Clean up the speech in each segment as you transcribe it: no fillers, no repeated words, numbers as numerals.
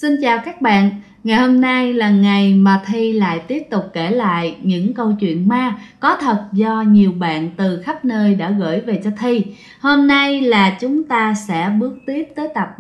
Xin chào các bạn. Ngày hôm nay là ngày mà Thi lại tiếp tục kể lại những câu chuyện ma có thật do nhiều bạn từ khắp nơi đã gửi về cho Thi. Hôm nay là chúng ta sẽ bước tiếp tới tập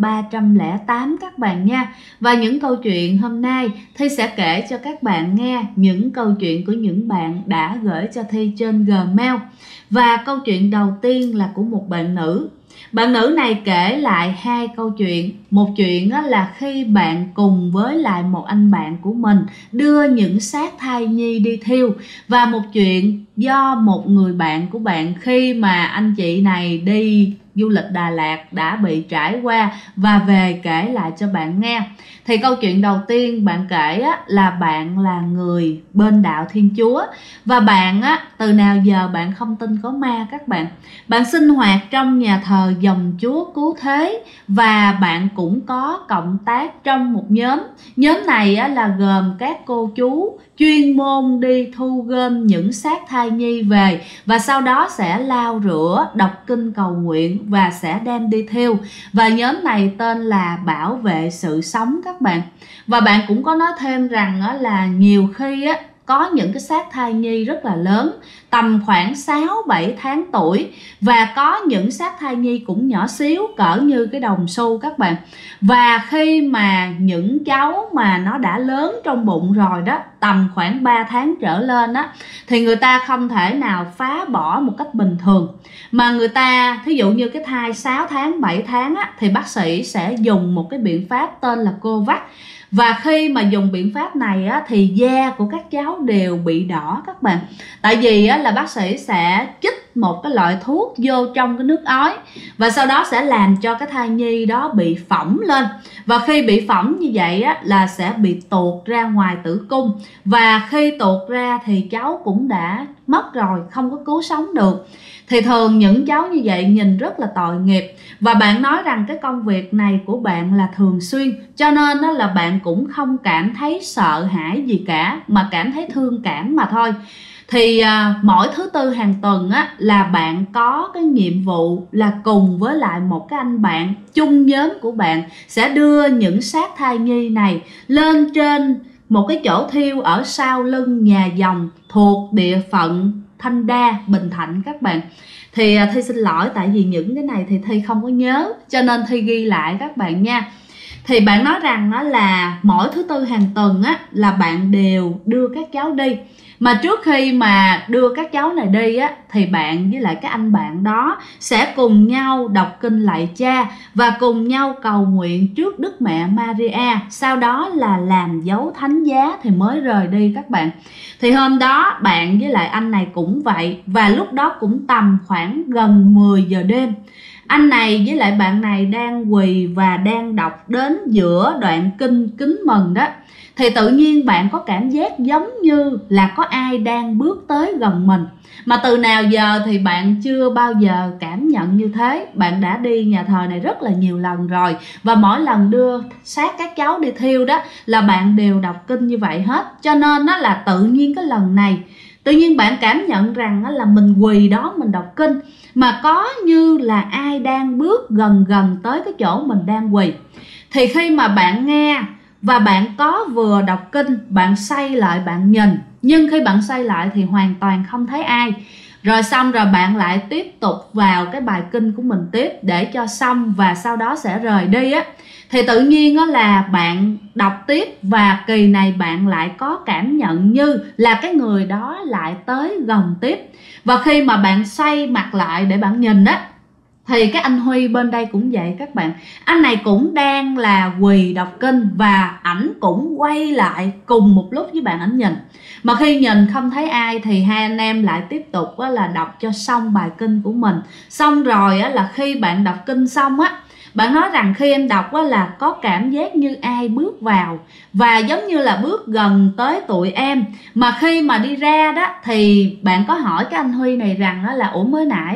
308 các bạn nha. Và những câu chuyện hôm nay Thi sẽ kể cho các bạn nghe những câu chuyện của những bạn đã gửi cho Thi trên Gmail. Và câu chuyện đầu tiên là của một bạn nữ. Bạn nữ này kể lại hai câu chuyện. Một chuyện là khi bạn cùng với lại một anh bạn của mình đưa những xác thai nhi đi thiêu. Và một chuyện do một người bạn của bạn khi mà anh chị này đi du lịch Đà Lạt đã bị trải qua và về kể lại cho bạn nghe. Thì câu chuyện đầu tiên bạn kể là bạn là người bên đạo Thiên Chúa. Và bạn từ nào giờ bạn không tin có ma các bạn. Bạn sinh hoạt trong nhà thờ Dòng Chúa Cứu Thế. Và bạn cũng có cộng tác trong một nhóm. Nhóm này là gồm các cô chú chuyên môn đi thu gom những xác thai nhi về và sau đó sẽ lau rửa, đọc kinh cầu nguyện và sẽ đem đi thiêu. Và nhóm này tên là Bảo Vệ Sự Sống các bạn. Và bạn cũng có nói thêm rằng là nhiều khi có những cái xác thai nhi rất là lớn, tầm khoảng 6-7 tháng tuổi. Và có những xác thai nhi cũng nhỏ xíu cỡ như cái đồng xu các bạn. Và khi mà những cháu mà nó đã lớn trong bụng rồi đó, tầm khoảng 3 tháng trở lên thì người ta không thể nào phá bỏ một cách bình thường. Mà người ta, thí dụ như cái thai 6 tháng, 7 tháng thì bác sĩ sẽ dùng một cái biện pháp tên là COVAX. Và khi mà dùng biện pháp này thì da của các cháu đều bị đỏ các bạn. Tại vì là bác sĩ sẽ chích một cái loại thuốc vô trong cái nước ối. Và sau đó sẽ làm cho cái thai nhi đó bị phỏng lên. Và khi bị phỏng như vậy là sẽ bị tuột ra ngoài tử cung. Và khi tuột ra thì cháu cũng đã mất rồi, không có cứu sống được. Thì thường những cháu như vậy nhìn rất là tội nghiệp. Và bạn nói rằng cái công việc này của bạn là thường xuyên, cho nên là bạn cũng không cảm thấy sợ hãi gì cả, mà cảm thấy thương cảm mà thôi. Thì mỗi thứ tư hàng tuần là bạn có cái nhiệm vụ là cùng với lại một cái anh bạn chung nhóm của bạn sẽ đưa những xác thai nhi này lên trên một cái chỗ thiêu ở sau lưng nhà Dòng thuộc địa phận Thanh Đa, Bình Thạnh các bạn. Thì Thi xin lỗi tại vì những cái này thì Thi không có nhớ, cho nên Thi ghi lại các bạn nha. Thì bạn nói rằng là mỗi thứ tư hàng tuần là bạn đều đưa các cháu đi. Mà trước khi mà đưa các cháu này đi thì bạn với lại cái anh bạn đó sẽ cùng nhau đọc kinh lạy Cha và cùng nhau cầu nguyện trước Đức Mẹ Maria. Sau đó là làm dấu thánh giá thì mới rời đi các bạn. Thì hôm đó bạn với lại anh này cũng vậy. Và lúc đó cũng tầm khoảng gần 10 giờ đêm. Anh này với lại bạn này đang quỳ và đang đọc đến giữa đoạn kinh Kính Mừng đó. Thì tự nhiên bạn có cảm giác giống như là có ai đang bước tới gần mình. Mà từ nào giờ thì bạn chưa bao giờ cảm nhận như thế. Bạn đã đi nhà thờ này rất là nhiều lần rồi. Và mỗi lần đưa xác các cháu đi thiêu đó là bạn đều đọc kinh như vậy hết. Cho nên là tự nhiên cái lần này tự nhiên bạn cảm nhận rằng là mình quỳ đó mình đọc kinh, mà có như là ai đang bước gần gần tới cái chỗ mình đang quỳ. Thì khi mà bạn nghe và bạn có vừa đọc kinh, bạn xoay lại bạn nhìn, nhưng khi bạn xoay lại thì hoàn toàn không thấy ai. Rồi xong rồi bạn lại tiếp tục vào cái bài kinh của mình tiếp để cho xong và sau đó sẽ rời đi Thì tự nhiên là bạn đọc tiếp và kỳ này bạn lại có cảm nhận như là cái người đó lại tới gần tiếp. Và khi mà bạn xoay mặt lại để bạn nhìn thì cái anh Huy bên đây cũng vậy các bạn. Anh này cũng đang là quỳ đọc kinh và ảnh cũng quay lại cùng một lúc với bạn ảnh nhìn. Mà khi nhìn không thấy ai thì hai anh em lại tiếp tục là đọc cho xong bài kinh của mình. Xong rồi là khi bạn đọc kinh xong bạn nói rằng khi em đọc là có cảm giác như ai bước vào và giống như là bước gần tới tụi em. Mà khi mà đi ra đó thì bạn có hỏi cái anh Huy này rằng là ủa mới nãy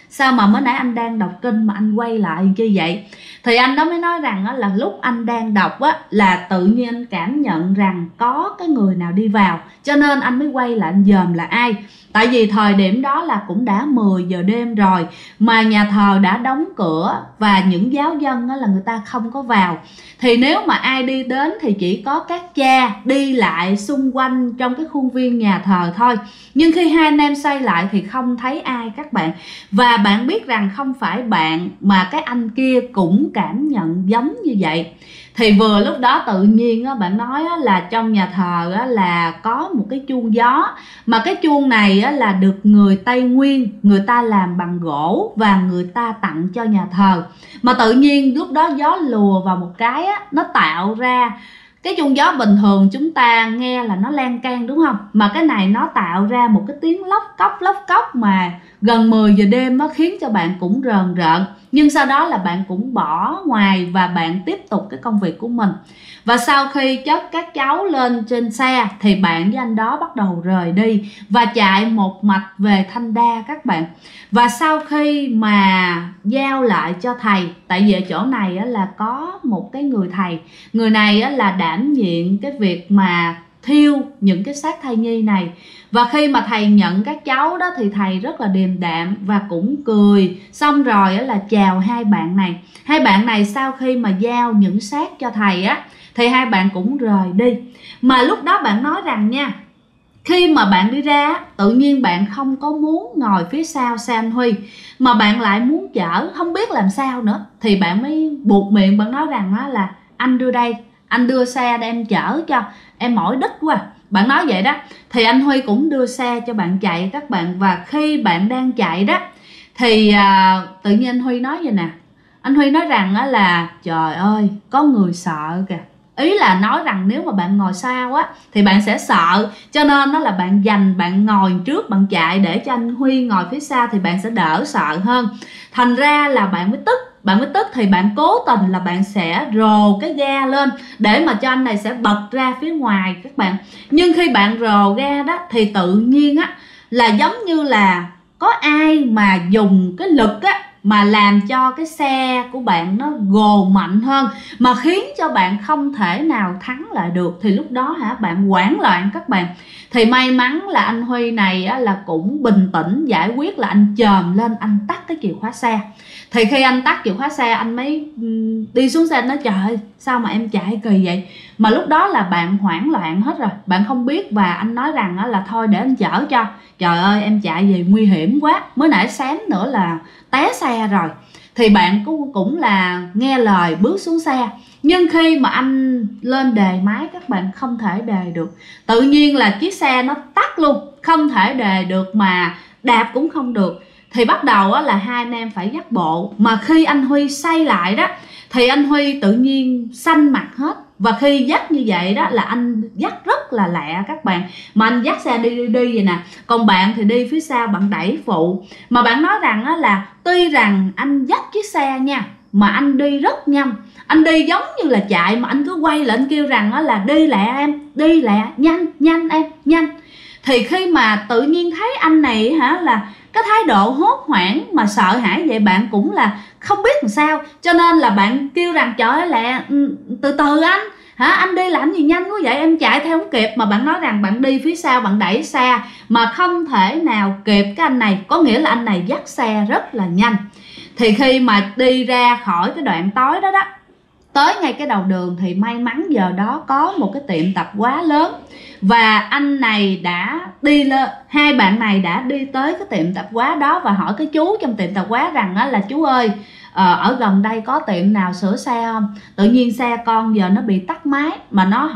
sao mà mới nãy anh đang đọc kinh mà anh quay lại như vậy? Thì anh đó mới nói rằng là lúc anh đang đọc là tự nhiên anh cảm nhận rằng có cái người nào đi vào, cho nên anh mới quay lại anh dòm là ai. Tại vì thời điểm đó là cũng đã 10 giờ đêm rồi, mà nhà thờ đã đóng cửa và những giáo dân là người ta không có vào. Thì nếu mà ai đi đến thì chỉ có các cha đi lại xung quanh trong cái khuôn viên nhà thờ thôi. Nhưng khi hai anh em xoay lại thì không thấy ai các bạn. Và bạn biết rằng không phải bạn mà cái anh kia cũng cảm nhận giống như vậy. Thì vừa lúc đó tự nhiên bạn nói là trong nhà thờ là có một cái chuông gió, mà cái chuông này là được người Tây Nguyên người ta làm bằng gỗ và người ta tặng cho nhà thờ. Mà tự nhiên lúc đó gió lùa vào một cái nó tạo ra cái chuông gió bình thường chúng ta nghe là nó lan can đúng không, mà cái này nó tạo ra một cái tiếng lóc cốc mà gần 10 giờ đêm khiến cho bạn cũng rờn rợn. Nhưng sau đó là bạn cũng bỏ ngoài và bạn tiếp tục cái công việc của mình. Và sau khi chất các cháu lên trên xe thì bạn với anh đó bắt đầu rời đi và chạy một mạch về Thanh Đa các bạn. Và sau khi mà giao lại cho thầy, tại vì ở chỗ này là có một cái người thầy, người này là đảm nhiệm cái việc mà thiêu những cái xác thai nhi này. Và khi mà thầy nhận các cháu đó thì thầy rất là điềm đạm và cũng cười. Xong rồi là chào hai bạn này. Hai bạn này sau khi mà giao những xác cho thầy thì hai bạn cũng rời đi. Mà lúc đó bạn nói rằng nha, khi mà bạn đi ra tự nhiên bạn không có muốn ngồi phía sau xe anh Huy, mà bạn lại muốn chở, không biết làm sao nữa. Thì bạn mới buột miệng bạn nói rằng là anh đưa đây, anh đưa xe để em chở cho, em mỏi đít quá. Bạn nói vậy đó. Thì anh Huy cũng đưa xe cho bạn chạy các bạn. Và khi bạn đang chạy đó thì tự nhiên anh Huy nói vậy nè. Anh Huy nói rằng là trời ơi có người sợ kìa. Ý là nói rằng nếu mà bạn ngồi sau thì bạn sẽ sợ, cho nên là bạn ngồi trước bạn chạy để cho anh Huy ngồi phía sau thì bạn sẽ đỡ sợ hơn. Thành ra là bạn mới tức thì bạn cố tình là bạn sẽ rồ cái ga lên để mà cho anh này sẽ bật ra phía ngoài các bạn. Nhưng khi bạn rồ ga đó thì tự nhiên là giống như là có ai mà dùng cái lực mà làm cho cái xe của bạn nó gồ mạnh hơn, mà khiến cho bạn không thể nào thắng lại được. Thì lúc đó bạn hoảng loạn các bạn. Thì may mắn là anh Huy này là cũng bình tĩnh giải quyết, là anh chồm lên anh tắt cái chìa khóa xe. Thì khi anh tắt chìa khóa xe anh mới đi xuống xe, anh nói trời ơi sao mà em chạy kỳ vậy. Mà lúc đó là bạn hoảng loạn hết rồi, bạn không biết. Và anh nói rằng là thôi để anh chở cho, trời ơi em chạy về nguy hiểm quá, mới nãy xém nữa là té xe rồi. Thì bạn cũng là nghe lời bước xuống xe. Nhưng khi mà anh lên đề máy các bạn không thể đề được. Tự nhiên là chiếc xe nó tắt luôn, không thể đề được mà đạp cũng không được. Thì bắt đầu là hai anh em phải dắt bộ. Mà khi anh Huy xoay lại đó thì anh Huy tự nhiên xanh mặt hết. Và khi dắt như vậy đó là anh dắt rất là lẹ các bạn. Mà anh dắt xe đi vậy nè. Còn bạn thì đi phía sau bạn đẩy phụ. Mà bạn nói rằng là tuy rằng anh dắt chiếc xe nha, mà anh đi rất nhanh. Anh đi giống như là chạy mà anh cứ quay lại anh kêu rằng là đi lẹ em, đi lẹ, nhanh em, nhanh. Thì khi mà tự nhiên thấy anh này là cái thái độ hốt hoảng mà sợ hãi vậy, bạn cũng là không biết làm sao. Cho nên là bạn kêu rằng trời ơi lẹ, từ từ anh, anh đi làm gì nhanh quá vậy, em chạy theo không kịp. Mà bạn nói rằng bạn đi phía sau bạn đẩy xe mà không thể nào kịp cái anh này, có nghĩa là anh này dắt xe rất là nhanh. Thì khi mà đi ra khỏi cái đoạn tối đó tới ngay cái đầu đường thì may mắn giờ đó có một cái tiệm tạp hóa lớn. Và anh này đã đi lên, hai bạn này đã đi tới cái tiệm tạp hóa đó và hỏi cái chú trong tiệm tạp hóa rằng là chú ơi, ở gần đây có tiệm nào sửa xe không? Tự nhiên xe con giờ nó bị tắt máy mà nó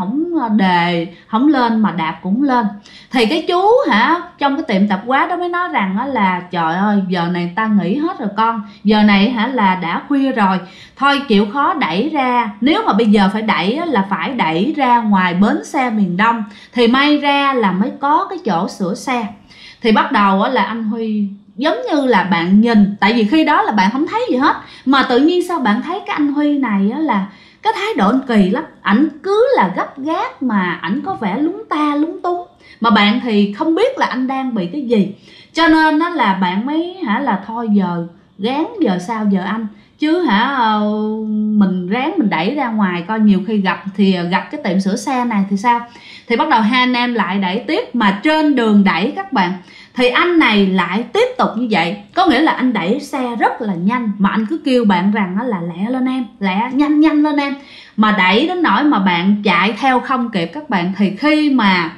không lên mà đạp cũng lên. Thì cái chú trong cái tiệm tạp hóa đó mới nói rằng là trời ơi giờ này ta nghỉ hết rồi con, giờ này là đã khuya rồi, thôi chịu khó đẩy ra. Nếu mà bây giờ phải đẩy là phải đẩy ra ngoài bến xe miền Đông thì may ra là mới có cái chỗ sửa xe. Thì bắt đầu là anh Huy giống như là bạn nhìn, tại vì khi đó là bạn không thấy gì hết, mà tự nhiên sao bạn thấy cái anh Huy này là cái thái độ anh kỳ lắm. Ảnh cứ là gấp gáp mà ảnh có vẻ lúng ta lúng túng, mà bạn thì không biết là anh đang bị cái gì. Cho nên đó là bạn mới là thôi giờ gán giờ sao giờ anh, chứ mình ráng mình đẩy ra ngoài coi, nhiều khi gặp cái tiệm sửa xe này thì sao. Thì bắt đầu hai anh em lại đẩy tiếp, mà trên đường đẩy các bạn thì anh này lại tiếp tục như vậy. Có nghĩa là anh đẩy xe rất là nhanh, mà anh cứ kêu bạn rằng là lẹ lên em, lẹ, nhanh lên em, mà đẩy đến nỗi mà bạn chạy theo không kịp các bạn. Thì khi mà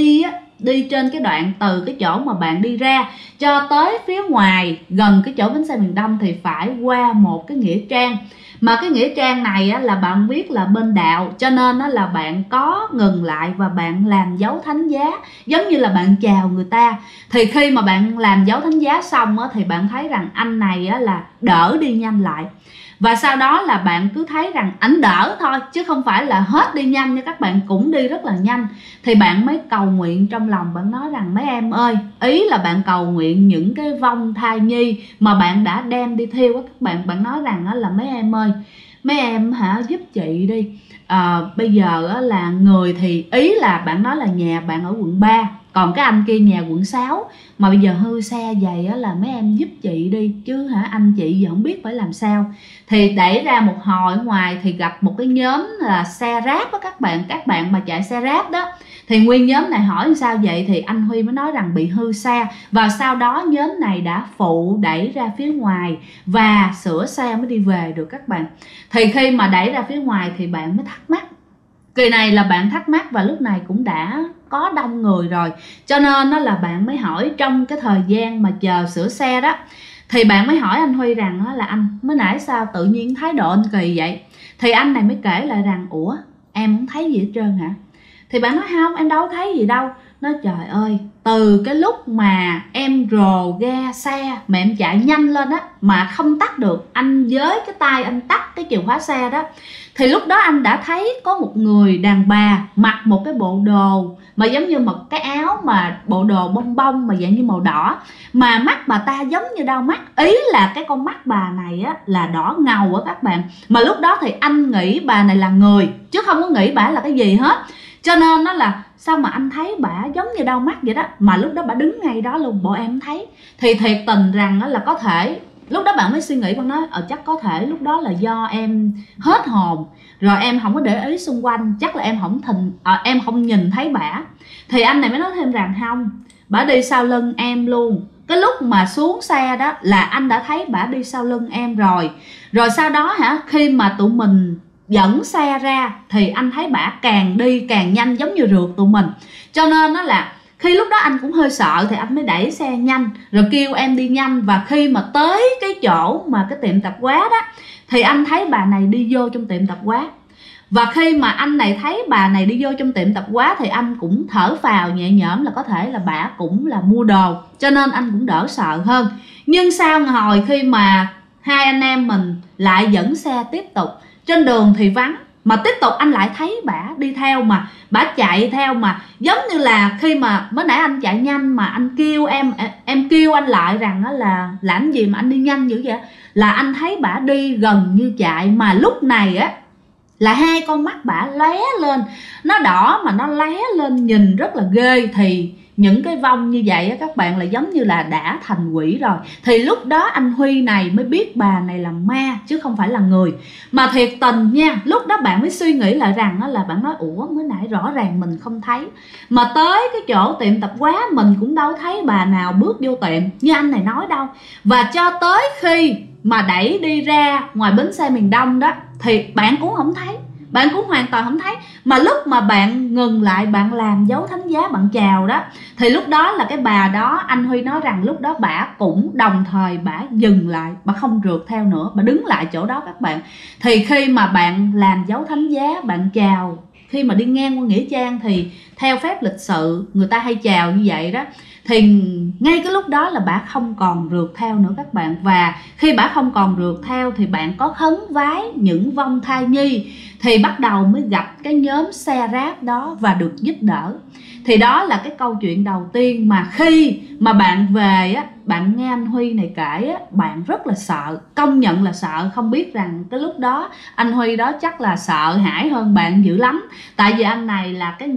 đi trên cái đoạn từ cái chỗ mà bạn đi ra cho tới phía ngoài gần cái chỗ bến xe miền Đông thì phải qua một cái nghĩa trang. Mà cái nghĩa trang này là bạn biết là bên đạo, cho nên là bạn có ngừng lại và bạn làm dấu thánh giá, giống như là bạn chào người ta. Thì khi mà bạn làm dấu thánh giá xong thì bạn thấy rằng anh này là đỡ đi nhanh lại. Và sau đó là bạn cứ thấy rằng ảnh đỡ thôi, chứ không phải là hết đi nhanh nha các bạn, cũng đi rất là nhanh. Thì bạn mới cầu nguyện trong lòng, bạn nói rằng mấy em ơi, ý là bạn cầu nguyện những cái vong thai nhi mà bạn đã đem đi thiêu các bạn. Bạn nói rằng là mấy em ơi, mấy em giúp chị đi. Bây giờ là người thì ý là bạn nói là nhà bạn ở quận 3, còn cái anh kia nhà quận 6, mà bây giờ hư xe vậy là mấy em giúp chị đi chứ anh chị giờ không biết phải làm sao. Thì đẩy ra một hồi ngoài thì gặp một cái nhóm là xe ráp đó các bạn mà chạy xe ráp đó. Thì nguyên nhóm này hỏi sao vậy, thì anh Huy mới nói rằng bị hư xe, và sau đó nhóm này đã phụ đẩy ra phía ngoài và sửa xe mới đi về được các bạn. Thì khi mà đẩy ra phía ngoài thì bạn mới thắc mắc, kỳ này là bạn thắc mắc và lúc này cũng đã có đông người rồi, cho nên là bạn mới hỏi trong cái thời gian mà chờ sửa xe đó, thì bạn mới hỏi anh Huy rằng là anh mới nãy sao tự nhiên thái độ anh kỳ vậy. Thì anh này mới kể lại rằng ủa em không thấy gì hết trơn hả. Thì bạn nói không, em đâu thấy gì đâu. Nói trời ơi, từ cái lúc mà em rồ ga xe mà em chạy nhanh lên á mà không tắt được, anh với cái tay anh tắt cái chìa khóa xe đó, thì lúc đó anh đã thấy có một người đàn bà mặc một cái bộ đồ mà giống như một cái áo mà bộ đồ bông bông mà dạng như màu đỏ, mà mắt bà ta giống như đau mắt, ý là cái con mắt bà này là đỏ ngầu á các bạn. Mà lúc đó thì anh nghĩ bà này là người chứ không có nghĩ bà là cái gì hết, cho nên nó là sao mà anh thấy bà giống như đau mắt vậy đó, mà lúc đó bà đứng ngay đó luôn, bộ em thấy. Thì thiệt tình rằng là có thể lúc đó bạn mới suy nghĩ, bạn nói chắc có thể lúc đó là do em hết hồn rồi, em không có để ý xung quanh, chắc là em không nhìn thấy bả. Thì anh này mới nói thêm rằng không, bả đi sau lưng em luôn, cái lúc mà xuống xe đó là anh đã thấy bả đi sau lưng em rồi. Rồi sau đó khi mà tụi mình dẫn xe ra thì anh thấy bả càng đi càng nhanh giống như rượt tụi mình, cho nên nó là khi lúc đó anh cũng hơi sợ thì anh mới đẩy xe nhanh rồi kêu em đi nhanh. Và khi mà tới cái chỗ mà cái tiệm tạp hóa đó thì anh thấy bà này đi vô trong tiệm tạp hóa. Và khi mà anh này thấy bà này đi vô trong tiệm tạp hóa thì anh cũng thở phào nhẹ nhõm là có thể là bà cũng là mua đồ, cho nên anh cũng đỡ sợ hơn. Nhưng sau hồi khi mà hai anh em mình lại dẫn xe tiếp tục, trên đường thì vắng, mà tiếp tục anh lại thấy bả đi theo, mà bả chạy theo mà giống như là khi mà mới nãy anh chạy nhanh mà anh kêu em kêu anh lại rằng là làm gì mà anh đi nhanh dữ vậy, là anh thấy bả đi gần như chạy. Mà lúc này là hai con mắt bả lóe lên, nó đỏ mà nó lóe lên nhìn rất là ghê. Thì những cái vong như vậy các bạn là giống như là đã thành quỷ rồi. Thì lúc đó anh Huy này mới biết bà này là ma chứ không phải là người. Mà thiệt tình nha, lúc đó bạn mới suy nghĩ lại rằng là bạn nói ủa mới nãy rõ ràng mình không thấy, mà tới cái chỗ tiệm tạp hóa mình cũng đâu thấy bà nào bước vô tiệm như anh này nói đâu. Và cho tới khi mà đẩy đi ra ngoài bến xe miền Đông đó thì bạn cũng không thấy, bạn cũng hoàn toàn không thấy. Mà lúc mà bạn ngừng lại, bạn làm dấu thánh giá, bạn chào đó, thì lúc đó là cái bà đó, anh Huy nói rằng lúc đó bả cũng đồng thời bả dừng lại, bả không rượt theo nữa, bả đứng lại chỗ đó các bạn. Thì khi mà bạn làm dấu thánh giá, bạn chào, khi mà đi ngang qua nghĩa trang thì theo phép lịch sự người ta hay chào như vậy đó, thì ngay cái lúc đó là bả không còn rượt theo nữa các bạn. Và khi bả không còn rượt theo thì bạn có khấn vái những vong thai nhi, thì bắt đầu mới gặp cái nhóm xe ráp đó và được giúp đỡ. Thì đó là cái câu chuyện đầu tiên mà khi mà bạn về bạn nghe anh Huy này kể bạn rất là sợ, công nhận là sợ. Không biết rằng cái lúc đó anh Huy đó chắc là sợ hãi hơn bạn dữ lắm, tại vì anh này là cái người chứng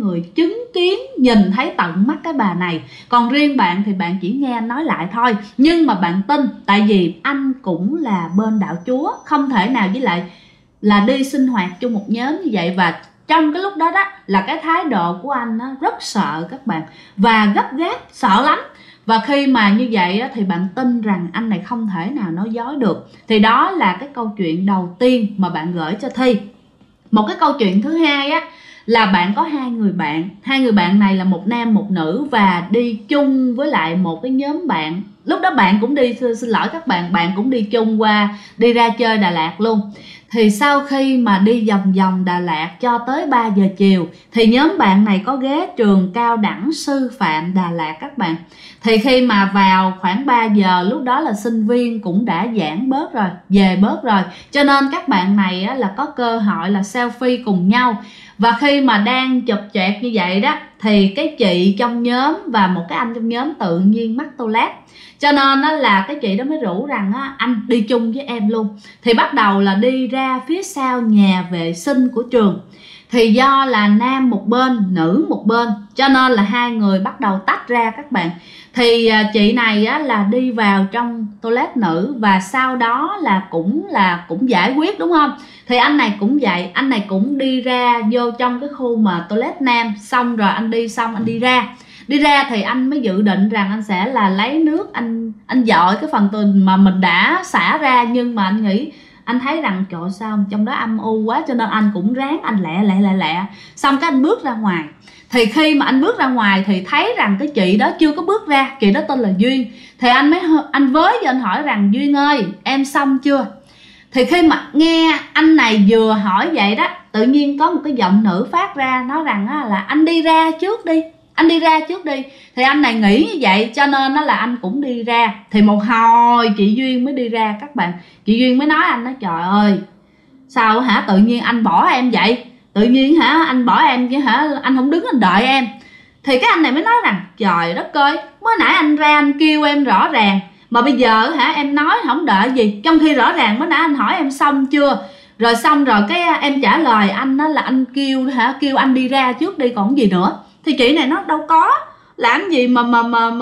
chứng kiến, nhìn thấy tận mắt cái bà này. Còn riêng bạn thì bạn chỉ nghe anh nói lại thôi, nhưng mà bạn tin, tại vì anh cũng là bên đạo Chúa, không thể nào với lại là đi sinh hoạt chung một nhóm như vậy. Và trong cái lúc đó đó là cái thái độ của anh nó rất sợ các bạn, và gấp gáp, sợ lắm. Và khi mà như vậy thì bạn tin rằng anh này không thể nào nói dối được. Thì đó là cái câu chuyện đầu tiên mà bạn gửi cho Thi. Một cái câu chuyện thứ hai á, là bạn có hai người bạn. Hai người bạn này là một nam một nữ, và đi chung với lại một cái nhóm bạn. Lúc đó bạn cũng đi, xin lỗi các bạn, bạn cũng đi chung qua, đi ra chơi Đà Lạt luôn. Thì sau khi mà đi vòng vòng Đà Lạt cho tới 3 giờ chiều thì nhóm bạn này có ghé trường cao đẳng sư phạm Đà Lạt các bạn. Thì khi mà vào khoảng 3 giờ, lúc đó là sinh viên cũng đã giãn bớt rồi, về bớt rồi, cho nên các bạn này á, là có cơ hội là selfie cùng nhau. Và khi mà đang chụp choẹt như vậy đó thì cái chị trong nhóm và một cái anh trong nhóm tự nhiên mắc toilet, cho nên đó là cái chị đó mới rủ rằng á, anh đi chung với em luôn. Thì bắt đầu là đi ra phía sau nhà vệ sinh của trường. Thì do là nam một bên, nữ một bên, cho nên là hai người bắt đầu tách ra các bạn. Thì chị này á, là đi vào trong toilet nữ, và sau đó là cũng giải quyết, đúng không? Thì anh này cũng vậy, anh này cũng đi ra vô trong cái khu mà toilet nam. Xong rồi anh đi xong anh đi ra. Đi ra thì anh mới dự định rằng anh sẽ là lấy nước anh dội cái phần tường mà mình đã xả ra. Nhưng mà anh nghĩ, anh thấy rằng trời sao trong đó âm u quá, cho nên anh cũng ráng anh lẹ. Xong cái anh bước ra ngoài. Thì khi mà anh bước ra ngoài thì thấy rằng cái chị đó chưa có bước ra. Chị đó tên là Duyên. Thì anh với và anh hỏi rằng Duyên ơi, em xong chưa? Thì khi mà nghe anh này vừa hỏi vậy đó, tự nhiên có một cái giọng nữ phát ra, nói rằng là anh đi ra trước đi, anh đi ra trước đi. Thì anh này nghĩ như vậy, cho nên là anh cũng đi ra. Thì một hồi chị Duyên mới đi ra các bạn. Chị Duyên mới nói anh đó, trời ơi sao hả, tự nhiên anh bỏ em vậy, tự nhiên hả anh bỏ em chứ hả, anh không đứng anh đợi em. Thì cái anh này mới nói rằng trời đất ơi, mới nãy anh ra anh kêu em rõ ràng, mà bây giờ hả em nói không đợi gì, trong khi rõ ràng mới nãy anh hỏi em xong chưa, rồi xong rồi cái em trả lời anh đó là anh kêu anh đi ra trước đi còn gì nữa. Thì chị này nó đâu có làm gì mà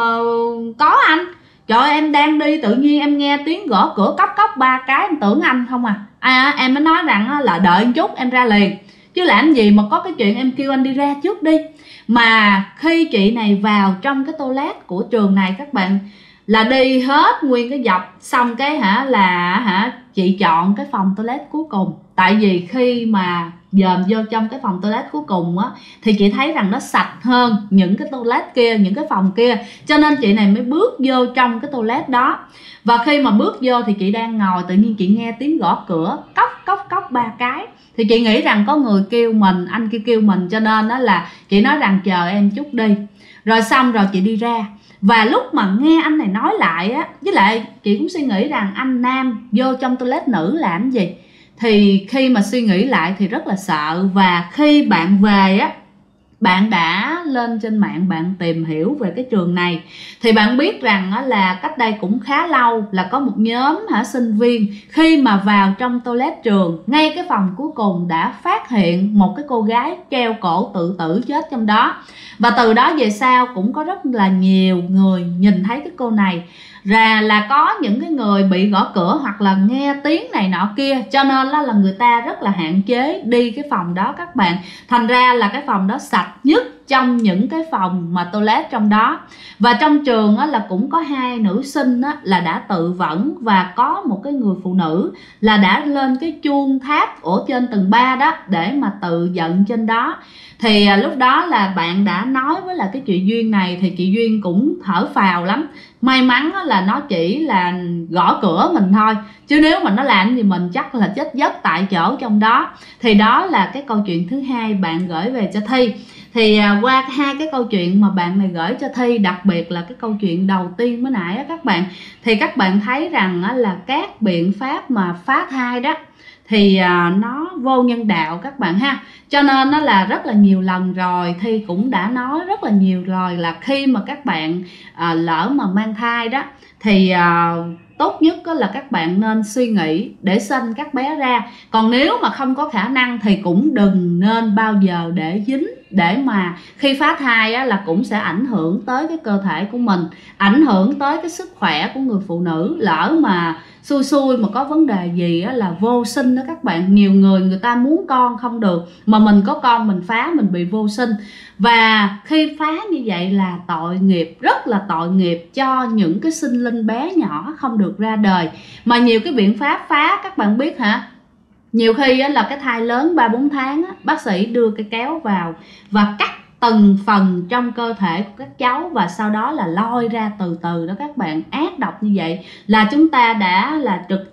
có anh. Trời ơi, em đang đi tự nhiên em nghe tiếng gõ cửa cốc cốc 3 cái, em tưởng anh không à. Em mới nói rằng là đợi một chút em ra liền, chứ làm gì mà có cái chuyện em kêu anh đi ra trước đi. Mà khi chị này vào trong cái toilet của trường này các bạn, là đi hết nguyên cái dọc, xong cái chị chọn cái phòng toilet cuối cùng. Tại vì khi mà dòm vô trong cái phòng toilet cuối cùng á, thì chị thấy rằng nó sạch hơn những cái toilet kia, những cái phòng kia, cho nên chị này mới bước vô trong cái toilet đó. Và khi mà bước vô thì chị đang ngồi, tự nhiên chị nghe tiếng gõ cửa cốc 3 cái. Thì chị nghĩ rằng có người kêu mình, anh kia kêu mình, cho nên đó là chị nói rằng chờ em chút đi. Rồi xong rồi chị đi ra. Và lúc mà nghe anh này nói lại á, với lại chị cũng suy nghĩ rằng anh nam vô trong toilet nữ làm gì. Thì khi mà suy nghĩ lại thì rất là sợ. Và khi bạn về á, bạn đã lên trên mạng bạn tìm hiểu về cái trường này, thì bạn biết rằng là cách đây cũng khá lâu là có một nhóm sinh viên khi mà vào trong toilet trường, ngay cái phòng cuối cùng đã phát hiện một cái cô gái treo cổ tự tử chết trong đó. Và từ đó về sau cũng có rất là nhiều người nhìn thấy cái cô này, là có những cái người bị gõ cửa hoặc là nghe tiếng này nọ kia, cho nên là người ta rất là hạn chế đi cái phòng đó các bạn. Thành ra là cái phòng đó sạch nhất trong những cái phòng mà toilet trong đó. Và trong trường là cũng có 2 nữ sinh là đã tự vẫn, và có một cái người phụ nữ là đã lên cái chuông tháp ở trên tầng 3 đó để mà tự vận trên đó. Thì lúc đó là bạn đã nói với là cái chị Duyên này, thì chị Duyên cũng thở phào lắm. May mắn là nó chỉ là gõ cửa mình thôi, chứ nếu mà nó làm gì mình chắc là chết giấc tại chỗ trong đó. Thì đó là cái câu chuyện thứ hai bạn gửi về cho Thi. Thì qua 2 cái câu chuyện mà bạn này gửi cho Thi, đặc biệt là cái câu chuyện đầu tiên mới nãy các bạn, thì các bạn thấy rằng là các biện pháp mà phá thai đó thì nó vô nhân đạo các bạn ha. Cho nên nó là rất là nhiều lần rồi Thi cũng đã nói rất là nhiều rồi, là khi mà các bạn lỡ mà mang thai đó thì tốt nhất là các bạn nên suy nghĩ để sinh các bé ra. Còn nếu mà không có khả năng thì cũng đừng nên bao giờ để dính, để mà khi phá thai là cũng sẽ ảnh hưởng tới cái cơ thể của mình, ảnh hưởng tới cái sức khỏe của người phụ nữ. Lỡ mà xui mà có vấn đề gì là vô sinh đó các bạn. Nhiều người ta muốn con không được, mà mình có con mình phá, mình bị vô sinh. Và khi phá như vậy là tội nghiệp, rất là tội nghiệp cho những cái sinh linh bé nhỏ không được ra đời. Mà nhiều cái biện pháp phá các bạn biết hả, nhiều khi là cái thai lớn 3-4 tháng bác sĩ đưa cái kéo vào và cắt từng phần trong cơ thể của các cháu, và sau đó là lôi ra từ từ đó các bạn. Ác độc như vậy là chúng ta đã là trực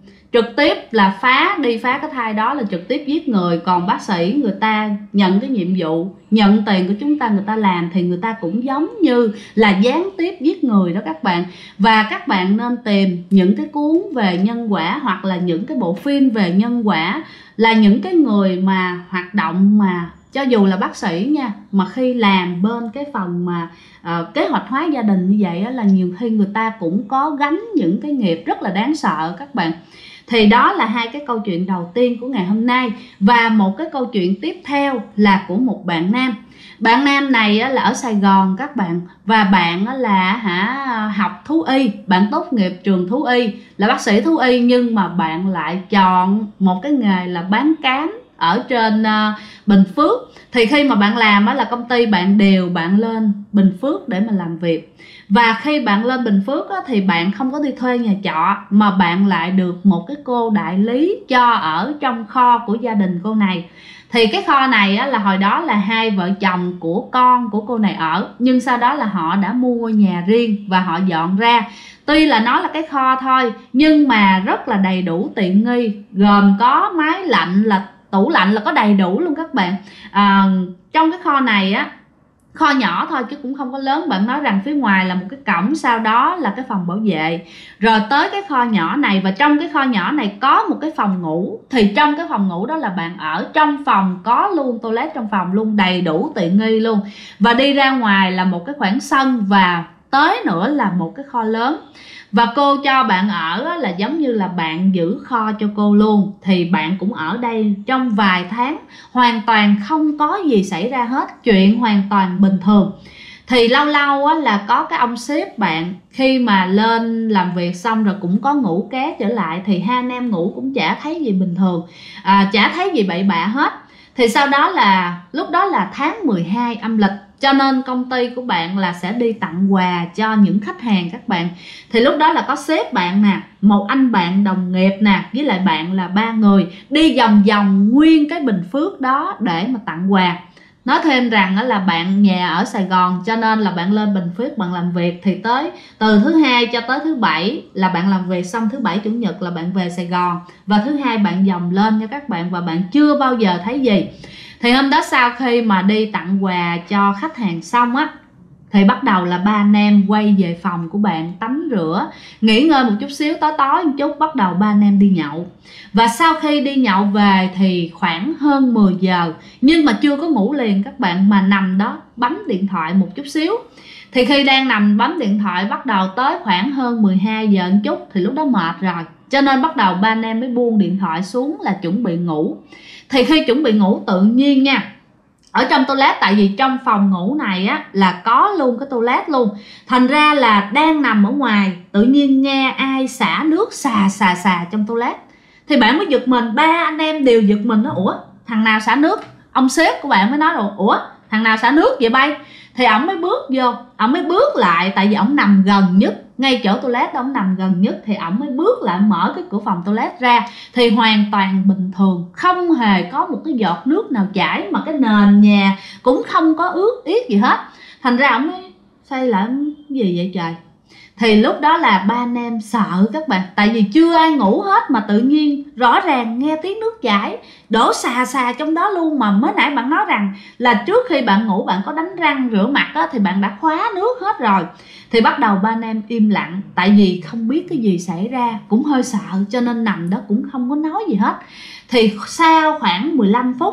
tiếp là phá cái thai đó, là trực tiếp giết người. Còn bác sĩ người ta nhận cái nhiệm vụ, nhận tiền của chúng ta, người ta làm thì người ta cũng giống như là gián tiếp giết người đó các bạn. Và các bạn nên tìm những cái cuốn về nhân quả hoặc là những cái bộ phim về nhân quả, là những cái người mà hoạt động mà cho dù là bác sĩ nha, mà khi làm bên cái phần mà kế hoạch hóa gia đình như vậy là nhiều khi người ta cũng có gánh những cái nghiệp rất là đáng sợ các bạn. Thì đó là hai cái câu chuyện đầu tiên của ngày hôm nay. Và một cái câu chuyện tiếp theo là của một bạn nam. Bạn nam này là ở Sài Gòn các bạn. Và bạn là học thú y, bạn tốt nghiệp trường thú y, là bác sĩ thú y. Nhưng mà bạn lại chọn một cái nghề là bán cám ở trên Bình Phước. Thì khi mà bạn làm là công ty bạn điều bạn lên Bình Phước để mà làm việc. Và khi bạn lên Bình Phước thì bạn không có đi thuê nhà trọ, mà bạn lại được một cái cô đại lý cho ở trong kho của gia đình cô này. Thì cái kho này là hồi đó là hai vợ chồng của con của cô này ở, nhưng sau đó là họ đã mua ngôi nhà riêng và họ dọn ra. Tuy là nó là cái kho thôi nhưng mà rất là đầy đủ tiện nghi, gồm có máy lạnh, là tủ lạnh là có đầy đủ luôn các bạn. Trong cái kho này kho nhỏ thôi chứ cũng không có lớn. Bạn nói rằng phía ngoài là một cái cổng, sau đó là cái phòng bảo vệ, rồi tới cái kho nhỏ này. Và trong cái kho nhỏ này có một cái phòng ngủ. Thì trong cái phòng ngủ đó là bạn ở, trong phòng có luôn toilet trong phòng luôn, đầy đủ tiện nghi luôn. Và đi ra ngoài là một cái khoảng sân, và tới nữa là một cái kho lớn. Và cô cho bạn ở là giống như là bạn giữ kho cho cô luôn. Thì bạn cũng ở đây trong vài tháng, hoàn toàn không có gì xảy ra hết, chuyện hoàn toàn bình thường. Thì lâu lâu là có cái ông sếp bạn khi mà lên làm việc xong rồi cũng có ngủ ké trở lại, thì hai anh em ngủ cũng chả thấy gì bình thường, chả thấy gì bậy bạ hết. Thì sau đó là lúc đó là tháng 12 âm lịch, cho nên công ty của bạn là sẽ đi tặng quà cho những khách hàng các bạn. Thì lúc đó là có sếp bạn nè, một anh bạn đồng nghiệp nè, với lại bạn là 3 người đi vòng vòng nguyên cái Bình Phước đó để mà tặng quà. Nói thêm rằng là bạn nhà ở Sài Gòn, cho nên là bạn lên Bình Phước bạn làm việc. Thì tới từ thứ hai cho tới thứ bảy là bạn làm việc xong, thứ bảy chủ nhật là bạn về Sài Gòn, và thứ hai bạn vòng lên nha các bạn. Và bạn chưa bao giờ thấy gì. Thì hôm đó sau khi mà đi tặng quà cho khách hàng xong thì bắt đầu là ba anh em quay về phòng của bạn tắm rửa, nghỉ ngơi một chút xíu, tối một chút bắt đầu ba anh em đi nhậu. Và sau khi đi nhậu về thì khoảng hơn 10 giờ, nhưng mà chưa có ngủ liền các bạn, mà nằm đó bấm điện thoại một chút xíu. Thì khi đang nằm bấm điện thoại bắt đầu tới khoảng hơn 12 giờ một chút, thì lúc đó mệt rồi, cho nên bắt đầu ba anh em mới buông điện thoại xuống là chuẩn bị ngủ. Thì khi chuẩn bị ngủ tự nhiên nha, ở trong toilet, tại vì trong phòng ngủ này là có luôn cái toilet luôn, thành ra là đang nằm ở ngoài tự nhiên nghe ai xả nước xà trong toilet. Thì bạn mới giật mình, ba anh em đều giật mình đó. Ủa thằng nào xả nước? Ông sếp của bạn mới nói rồi, ủa thằng nào xả nước vậy bay? Thì ổng mới bước vô, ổng mới bước lại, tại vì ổng nằm gần nhất, ngay chỗ toilet đó ổng nằm gần nhất. Thì ổng mới bước lại mở cái cửa phòng toilet ra, thì hoàn toàn bình thường, không hề có một cái giọt nước nào chảy, mà cái nền nhà cũng không có ướt ướt gì hết. Thành ra ổng mới xây lại, cái gì vậy trời? Thì lúc đó là ba anh em sợ các bạn, tại vì chưa ai ngủ hết mà tự nhiên rõ ràng nghe tiếng nước chảy đổ xà trong đó luôn. Mà mới nãy bạn nói rằng là trước khi bạn ngủ bạn có đánh răng rửa mặt thì bạn đã khóa nước hết rồi. Thì bắt đầu ba anh em im lặng, tại vì không biết cái gì xảy ra, cũng hơi sợ cho nên nằm đó cũng không có nói gì hết. Thì sau khoảng 15 phút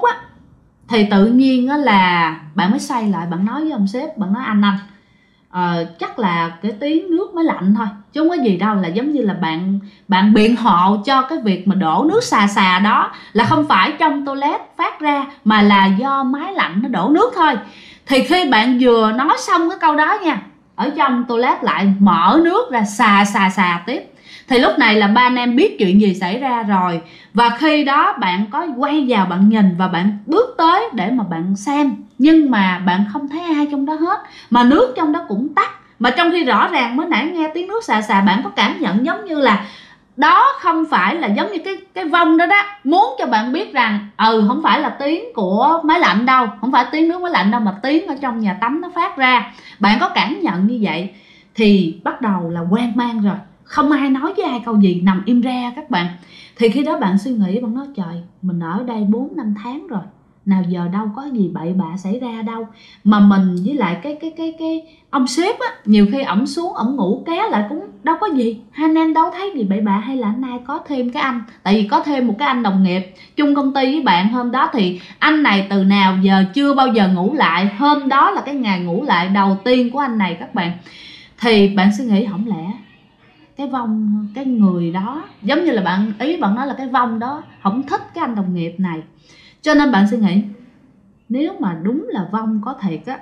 thì tự nhiên là bạn mới xoay lại, bạn nói với ông sếp, bạn nói anh chắc là cái tiếng nước mới lạnh thôi, chứ không có gì đâu. Là giống như là bạn biện hộ cho cái việc mà đổ nước xà xà đó là không phải trong toilet phát ra, mà là do máy lạnh nó đổ nước thôi. Thì khi bạn vừa nói xong cái câu đó nha, ở trong toilet lại mở nước ra xà xà xà tiếp, thì lúc này là ba anh em biết chuyện gì xảy ra rồi. Và khi đó bạn có quay vào bạn nhìn và bạn bước tới để mà bạn xem, nhưng mà bạn không thấy ai trong đó hết, mà nước trong đó cũng tắt. Mà trong khi rõ ràng mới nãy nghe tiếng nước xà xà, bạn có cảm nhận giống như là đó không phải là giống như cái vong đó đó, muốn cho bạn biết rằng không phải là tiếng của máy lạnh đâu, không phải tiếng nước máy lạnh đâu, mà tiếng ở trong nhà tắm nó phát ra. Bạn có cảm nhận như vậy thì bắt đầu là hoang mang rồi, không ai nói với ai câu gì, nằm im re các bạn. Thì khi đó bạn suy nghĩ, bạn nói trời, mình ở đây 4-5 tháng rồi, nào giờ đâu có gì bậy bạ xảy ra đâu. Mà mình với lại cái ông sếp á, nhiều khi ổng xuống ổng ngủ ké lại cũng đâu có gì, hai anh em đâu thấy gì bậy bạ. Hay là nay có thêm cái anh, tại vì có thêm một cái anh đồng nghiệp chung công ty với bạn hôm đó, thì anh này từ nào giờ chưa bao giờ ngủ lại, hôm đó là cái ngày ngủ lại đầu tiên của anh này các bạn. Thì bạn suy nghĩ không lẽ cái vong, cái người đó giống như là bạn nói là cái vong đó không thích cái anh đồng nghiệp này, cho nên bạn suy nghĩ nếu mà đúng là vong có thiệt á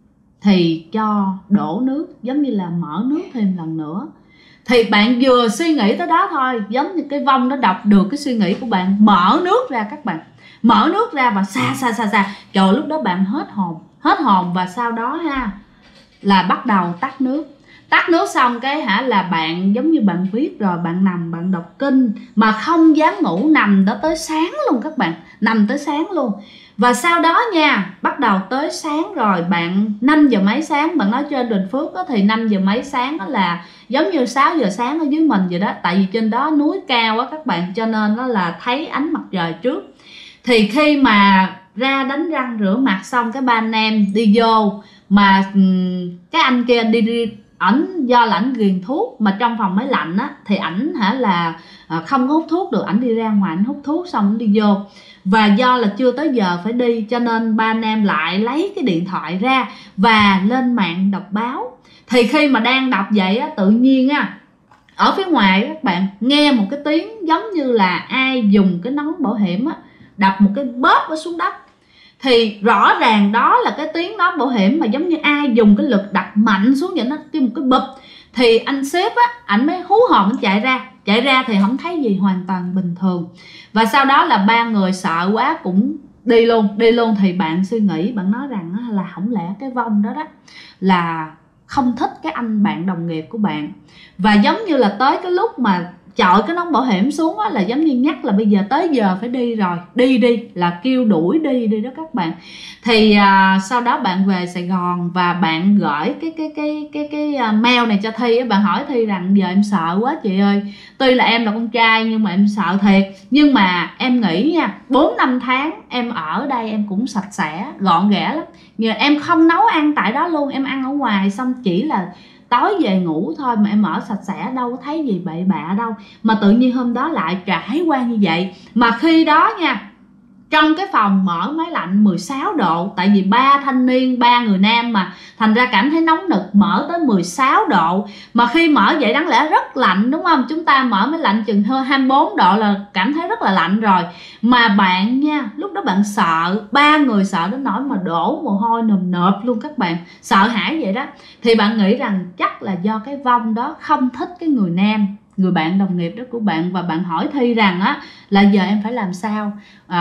thì cho đổ nước, giống như là mở nước thêm lần nữa. Thì bạn vừa suy nghĩ tới đó thôi, giống như cái vong nó đọc được cái suy nghĩ của bạn, mở nước ra các bạn, mở nước ra và xa xa xa xa. Trời, lúc đó bạn hết hồn. Và sau đó ha là bắt đầu tắt nước. Tắt nước xong cái là bạn giống như bạn viết rồi, bạn nằm bạn đọc kinh mà không dám ngủ, nằm đó tới sáng luôn các bạn, nằm tới sáng luôn. Và sau đó nha, bắt đầu tới sáng rồi, bạn 5 giờ mấy sáng, bạn nói trên Bình Phước đó, thì 5 giờ mấy sáng đó là giống như 6 giờ sáng ở dưới mình vậy đó. Tại vì trên đó núi cao á các bạn, cho nên nó là thấy ánh mặt trời trước. Thì khi mà ra đánh răng rửa mặt xong, cái ba anh em đi vô, mà cái anh kia đi ảnh do là ảnh ghiền thuốc, mà trong phòng máy lạnh á thì ảnh là không có hút thuốc được, ảnh đi ra ngoài ảnh hút thuốc xong ảnh đi vô. Và do là chưa tới giờ phải đi, cho nên ba anh em lại lấy cái điện thoại ra và lên mạng đọc báo. Thì khi mà đang đọc vậy á, tự nhiên á, ở phía ngoài các bạn nghe một cái tiếng giống như là ai dùng cái nón bảo hiểm á đập một cái bóp ở xuống đất. Thì rõ ràng đó là cái tiếng nón bảo hiểm mà giống như ai dùng cái lực đập mạnh xuống vậy, nó kêu một cái bụp. Thì anh sếp á, ảnh mới hú hồn, anh chạy ra thì không thấy gì, hoàn toàn bình thường. Và sau đó là ba người sợ quá cũng đi luôn. Thì bạn suy nghĩ, bạn nói rằng là không lẽ cái vong đó là không thích cái anh bạn đồng nghiệp của bạn. Và giống như là tới cái lúc mà chọi cái nón bảo hiểm xuống á, là giống như nhắc là bây giờ tới giờ phải đi rồi, đi là kêu đuổi đi đó các bạn. Thì sau đó bạn về Sài Gòn và bạn gửi cái mail này cho Thi á. Bạn hỏi Thi rằng giờ em sợ quá chị ơi, tuy là em là con trai nhưng mà em sợ thiệt. Nhưng mà em nghĩ nha, 4-5 tháng em ở đây em cũng sạch sẽ gọn ghẽ lắm. Giờ em không nấu ăn tại đó luôn, em ăn ở ngoài, xong chỉ là tối về ngủ thôi, mà em ở sạch sẽ đâu có thấy gì bậy bạ đâu. Mà tự nhiên hôm đó lại trải qua như vậy. Mà khi đó nha, trong cái phòng mở máy lạnh 16 độ, tại vì ba thanh niên, ba người nam mà, thành ra cảm thấy nóng nực, mở tới 16 độ. Mà khi mở vậy đáng lẽ rất lạnh đúng không? Chúng ta mở máy lạnh chừng hơn 24 độ là cảm thấy rất là lạnh rồi. Mà bạn nha, lúc đó bạn sợ, ba người sợ đến nỗi mà đổ mồ hôi nùm nộp luôn các bạn, sợ hãi vậy đó. Thì bạn nghĩ rằng chắc là do cái vong đó không thích cái người nam, người bạn đồng nghiệp đó của bạn. Và bạn hỏi Thi rằng á là giờ em phải làm sao.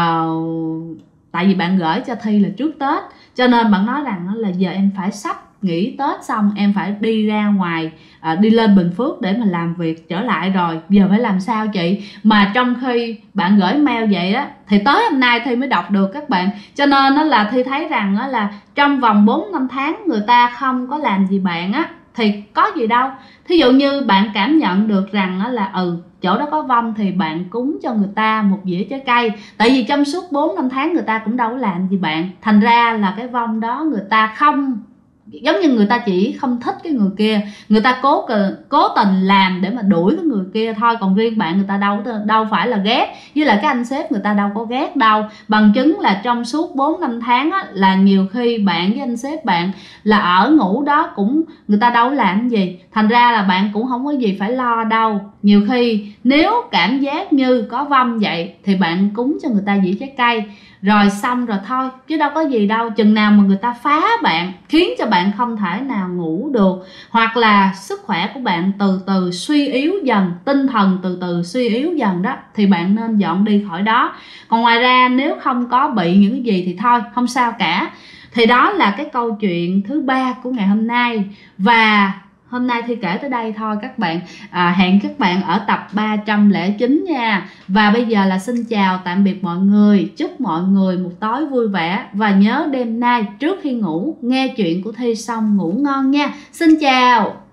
Tại vì bạn gửi cho Thi là trước Tết, cho nên bạn nói rằng là giờ em phải sắp nghỉ Tết xong em phải đi ra ngoài, đi lên Bình Phước để mà làm việc trở lại rồi, giờ phải làm sao chị. Mà trong khi bạn gửi mail vậy đó, thì tới hôm nay Thi mới đọc được các bạn. Cho nên đó là Thi thấy rằng đó là trong vòng 4-5 tháng người ta không có làm gì bạn á, thì có gì đâu. Thí dụ như bạn cảm nhận được rằng là chỗ đó có vong thì bạn cúng cho người ta một dĩa trái cây. Tại vì trong suốt 4-5 tháng người ta cũng đâu có làm gì bạn, thành ra là cái vong đó người ta không giống như người ta chỉ không thích cái người kia, người ta cố tình làm để mà đuổi cái người kia thôi, còn riêng bạn người ta đâu phải là ghét. Với lại cái anh sếp người ta đâu có ghét đâu. Bằng chứng là trong suốt 4-5 tháng á, là nhiều khi bạn với anh sếp bạn là ở ngủ đó cũng người ta đâu làm gì, thành ra là bạn cũng không có gì phải lo đâu. Nhiều khi nếu cảm giác như có vong vậy thì bạn cúng cho người ta dĩa trái cây rồi xong rồi thôi, chứ đâu có gì đâu. Chừng nào mà người ta phá bạn, khiến cho bạn không thể nào ngủ được, hoặc là sức khỏe của bạn từ từ suy yếu dần, tinh thần từ từ suy yếu dần đó, thì bạn nên dọn đi khỏi đó. Còn ngoài ra nếu không có bị những cái gì thì thôi, không sao cả. Thì đó là cái câu chuyện thứ 3 của ngày hôm nay. Và hôm nay Thi kể tới đây thôi các bạn. Hẹn các bạn ở tập 309 nha. Và bây giờ là xin chào tạm biệt mọi người. Chúc mọi người một tối vui vẻ. Và nhớ đêm nay trước khi ngủ nghe chuyện của Thi xong ngủ ngon nha. Xin chào.